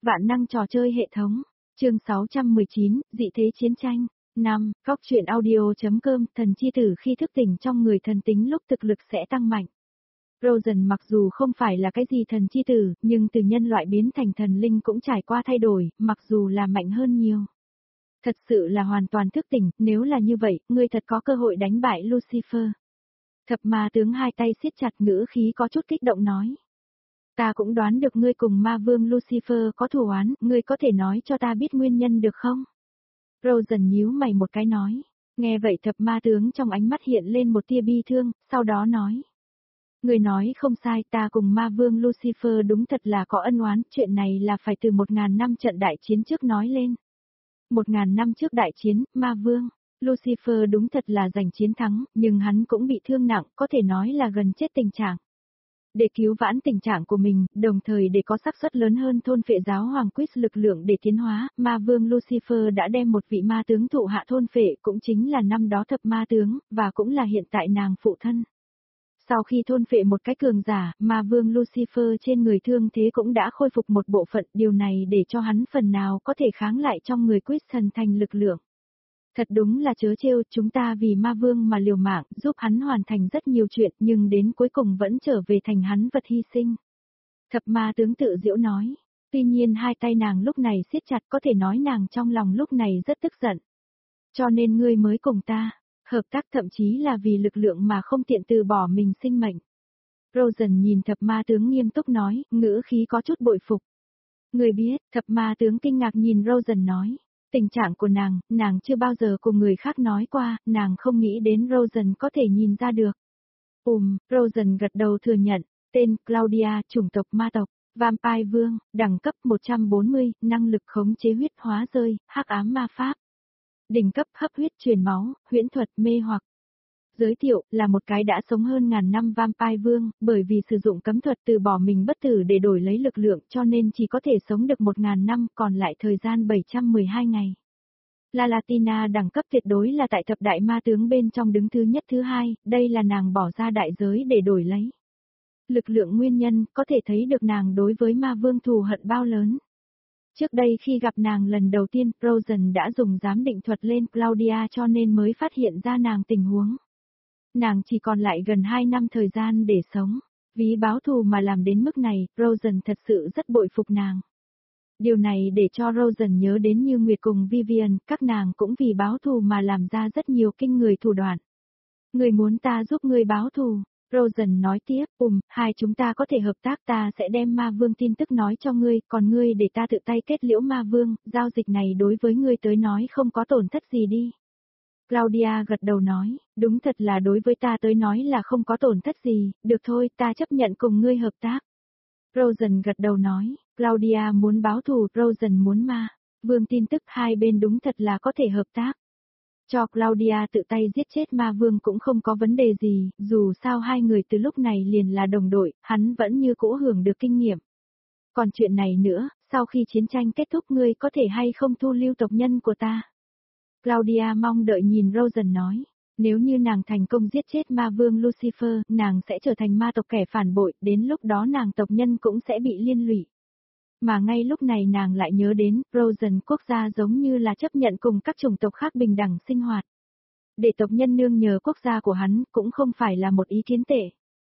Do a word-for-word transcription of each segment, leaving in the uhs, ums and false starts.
Vạn năng trò chơi hệ thống. Chương sáu trăm mười chín, dị thế chiến tranh. năm. Góc truyện audio.com. Thần chi tử khi thức tỉnh trong người thần tính lúc thực lực sẽ tăng mạnh. Rosen mặc dù không phải là cái gì thần chi tử, nhưng từ nhân loại biến thành thần linh cũng trải qua thay đổi, mặc dù là mạnh hơn nhiều. Thật sự là hoàn toàn thức tỉnh, nếu là như vậy, ngươi thật có cơ hội đánh bại Lucifer. Thập ma tướng hai tay siết chặt, ngữ khí có chút kích động nói. Ta cũng đoán được ngươi cùng ma vương Lucifer có thù oán, ngươi có thể nói cho ta biết nguyên nhân được không? Rosen nhíu mày một cái nói. Nghe vậy thập ma tướng trong ánh mắt hiện lên một tia bi thương, sau đó nói. Ngươi nói không sai, ta cùng ma vương Lucifer đúng thật là có ân oán, chuyện này là phải từ một ngàn năm trận đại chiến trước nói lên. Một ngàn năm trước đại chiến, ma vương, Lucifer đúng thật là giành chiến thắng, nhưng hắn cũng bị thương nặng, có thể nói là gần chết tình trạng. Để cứu vãn tình trạng của mình, đồng thời để có xác suất lớn hơn thôn phệ giáo hoàng Quýt lực lượng để tiến hóa, ma vương Lucifer đã đem một vị ma tướng thụ hạ thôn phệ, cũng chính là năm đó thập ma tướng, và cũng là hiện tại nàng phụ thân. Sau khi thôn phệ một cái cường giả, ma vương Lucifer trên người thương thế cũng đã khôi phục một bộ phận, điều này để cho hắn phần nào có thể kháng lại trong người Quýt thần thành lực lượng. Thật đúng là chớ trêu, chúng ta vì ma vương mà liều mạng, giúp hắn hoàn thành rất nhiều chuyện, nhưng đến cuối cùng vẫn trở về thành hắn vật hy sinh. Thập ma tướng tự giễu nói. Tuy nhiên hai tay nàng lúc này siết chặt, có thể nói nàng trong lòng lúc này rất tức giận. Cho nên ngươi mới cùng ta, hợp tác thậm chí là vì lực lượng mà không tiện từ bỏ mình sinh mệnh. Rosen nhìn thập ma tướng nghiêm túc nói, ngữ khí có chút bội phục. Ngươi biết, thập ma tướng kinh ngạc nhìn Rosen nói. Tình trạng của nàng, nàng chưa bao giờ cùng người khác nói qua, nàng không nghĩ đến Rosen có thể nhìn ra được. Ùm, Rosen gật đầu thừa nhận, tên Claudia, chủng tộc ma tộc, Vampire Vương, đẳng cấp một trăm bốn mươi, năng lực khống chế huyết hóa rơi, hắc ám ma pháp. Đỉnh cấp hấp huyết truyền máu, huyễn thuật mê hoặc. Giới thiệu, là một cái đã sống hơn ngàn năm Vampire Vương, bởi vì sử dụng cấm thuật từ bỏ mình bất tử để đổi lấy lực lượng cho nên chỉ có thể sống được một ngàn năm, còn lại thời gian bảy trăm mười hai ngày. La Latina đẳng cấp tuyệt đối là tại thập đại ma tướng bên trong đứng thứ nhất thứ hai, đây là nàng bỏ ra đại giới để đổi lấy. Lực lượng nguyên nhân, có thể thấy được nàng đối với ma vương thù hận bao lớn. Trước đây khi gặp nàng lần đầu tiên, Rosen đã dùng giám định thuật lên Claudia cho nên mới phát hiện ra nàng tình huống. Nàng chỉ còn lại gần hai năm thời gian để sống. Vì báo thù mà làm đến mức này, Rosen thật sự rất bội phục nàng. Điều này để cho Rosen nhớ đến Như Nguyệt cùng Vivian, các nàng cũng vì báo thù mà làm ra rất nhiều kinh người thủ đoạn. Người muốn ta giúp ngươi báo thù, Rosen nói tiếp, ùm, hai chúng ta có thể hợp tác, ta sẽ đem ma vương tin tức nói cho ngươi, còn ngươi để ta tự tay kết liễu ma vương, giao dịch này đối với ngươi tới nói không có tổn thất gì đi. Claudia gật đầu nói, đúng thật là đối với ta tới nói là không có tổn thất gì, được thôi, ta chấp nhận cùng ngươi hợp tác. Rosen gật đầu nói, Claudia muốn báo thù, Rosen muốn ma, vương tin tức hai bên đúng thật là có thể hợp tác. Cho Claudia tự tay giết chết ma vương cũng không có vấn đề gì, dù sao hai người từ lúc này liền là đồng đội, hắn vẫn như cũ hưởng được kinh nghiệm. Còn chuyện này nữa, sau khi chiến tranh kết thúc ngươi có thể hay không thu lưu tộc nhân của ta? Claudia mong đợi nhìn Rosen nói, nếu như nàng thành công giết chết ma vương Lucifer, nàng sẽ trở thành ma tộc kẻ phản bội, đến lúc đó nàng tộc nhân cũng sẽ bị liên lụy. Mà ngay lúc này nàng lại nhớ đến, Rosen quốc gia giống như là chấp nhận cùng các chủng tộc khác bình đẳng sinh hoạt. Để tộc nhân nương nhờ quốc gia của hắn cũng không phải là một ý kiến tệ.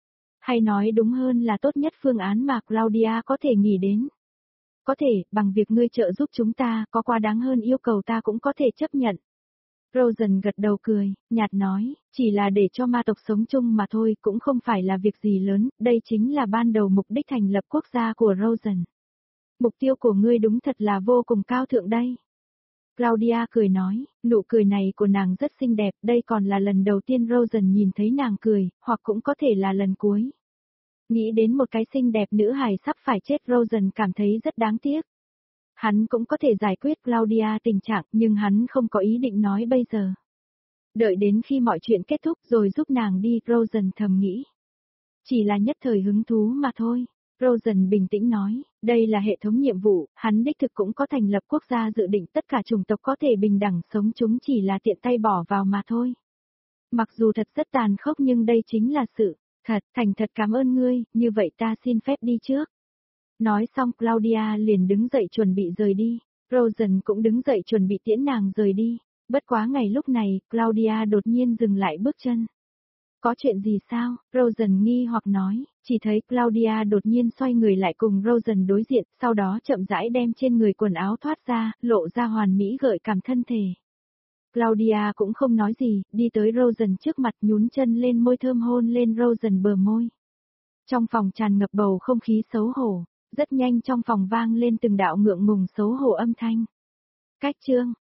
Hay nói đúng hơn là tốt nhất phương án mà Claudia có thể nghĩ đến. Có thể, bằng việc ngươi trợ giúp chúng ta, có quá đáng hơn yêu cầu ta cũng có thể chấp nhận. Rosen gật đầu cười, nhạt nói, chỉ là để cho ma tộc sống chung mà thôi, cũng không phải là việc gì lớn, đây chính là ban đầu mục đích thành lập quốc gia của Rosen. Mục tiêu của ngươi đúng thật là vô cùng cao thượng đây. Claudia cười nói, nụ cười này của nàng rất xinh đẹp, đây còn là lần đầu tiên Rosen nhìn thấy nàng cười, hoặc cũng có thể là lần cuối. Nghĩ đến một cái xinh đẹp nữ hài sắp phải chết, Rosen cảm thấy rất đáng tiếc. Hắn cũng có thể giải quyết Claudia tình trạng, nhưng hắn không có ý định nói bây giờ. Đợi đến khi mọi chuyện kết thúc rồi giúp nàng đi, Rosen thầm nghĩ. Chỉ là nhất thời hứng thú mà thôi. Rosen bình tĩnh nói, đây là hệ thống nhiệm vụ, hắn đích thực cũng có thành lập quốc gia dự định tất cả chủng tộc có thể bình đẳng sống, chúng chỉ là tiện tay bỏ vào mà thôi. Mặc dù thật rất tàn khốc nhưng đây chính là sự thật, thành thật cảm ơn ngươi, như vậy ta xin phép đi trước. Nói xong Claudia liền đứng dậy chuẩn bị rời đi. Rosen cũng đứng dậy chuẩn bị tiễn nàng rời đi. Bất quá ngày lúc này, Claudia đột nhiên dừng lại bước chân. Có chuyện gì sao? Rosen nghi hoặc nói, chỉ thấy Claudia đột nhiên xoay người lại cùng Rosen đối diện, sau đó chậm rãi đem trên người quần áo thoát ra, lộ ra hoàn mỹ gợi cảm thân thể. Claudia cũng không nói gì, đi tới Rosen trước mặt nhún chân lên môi thơm hôn lên Rosen bờ môi. Trong phòng tràn ngập bầu không khí xấu hổ, rất nhanh trong phòng vang lên từng đạo ngượng ngùng xấu hổ âm thanh. Cách chương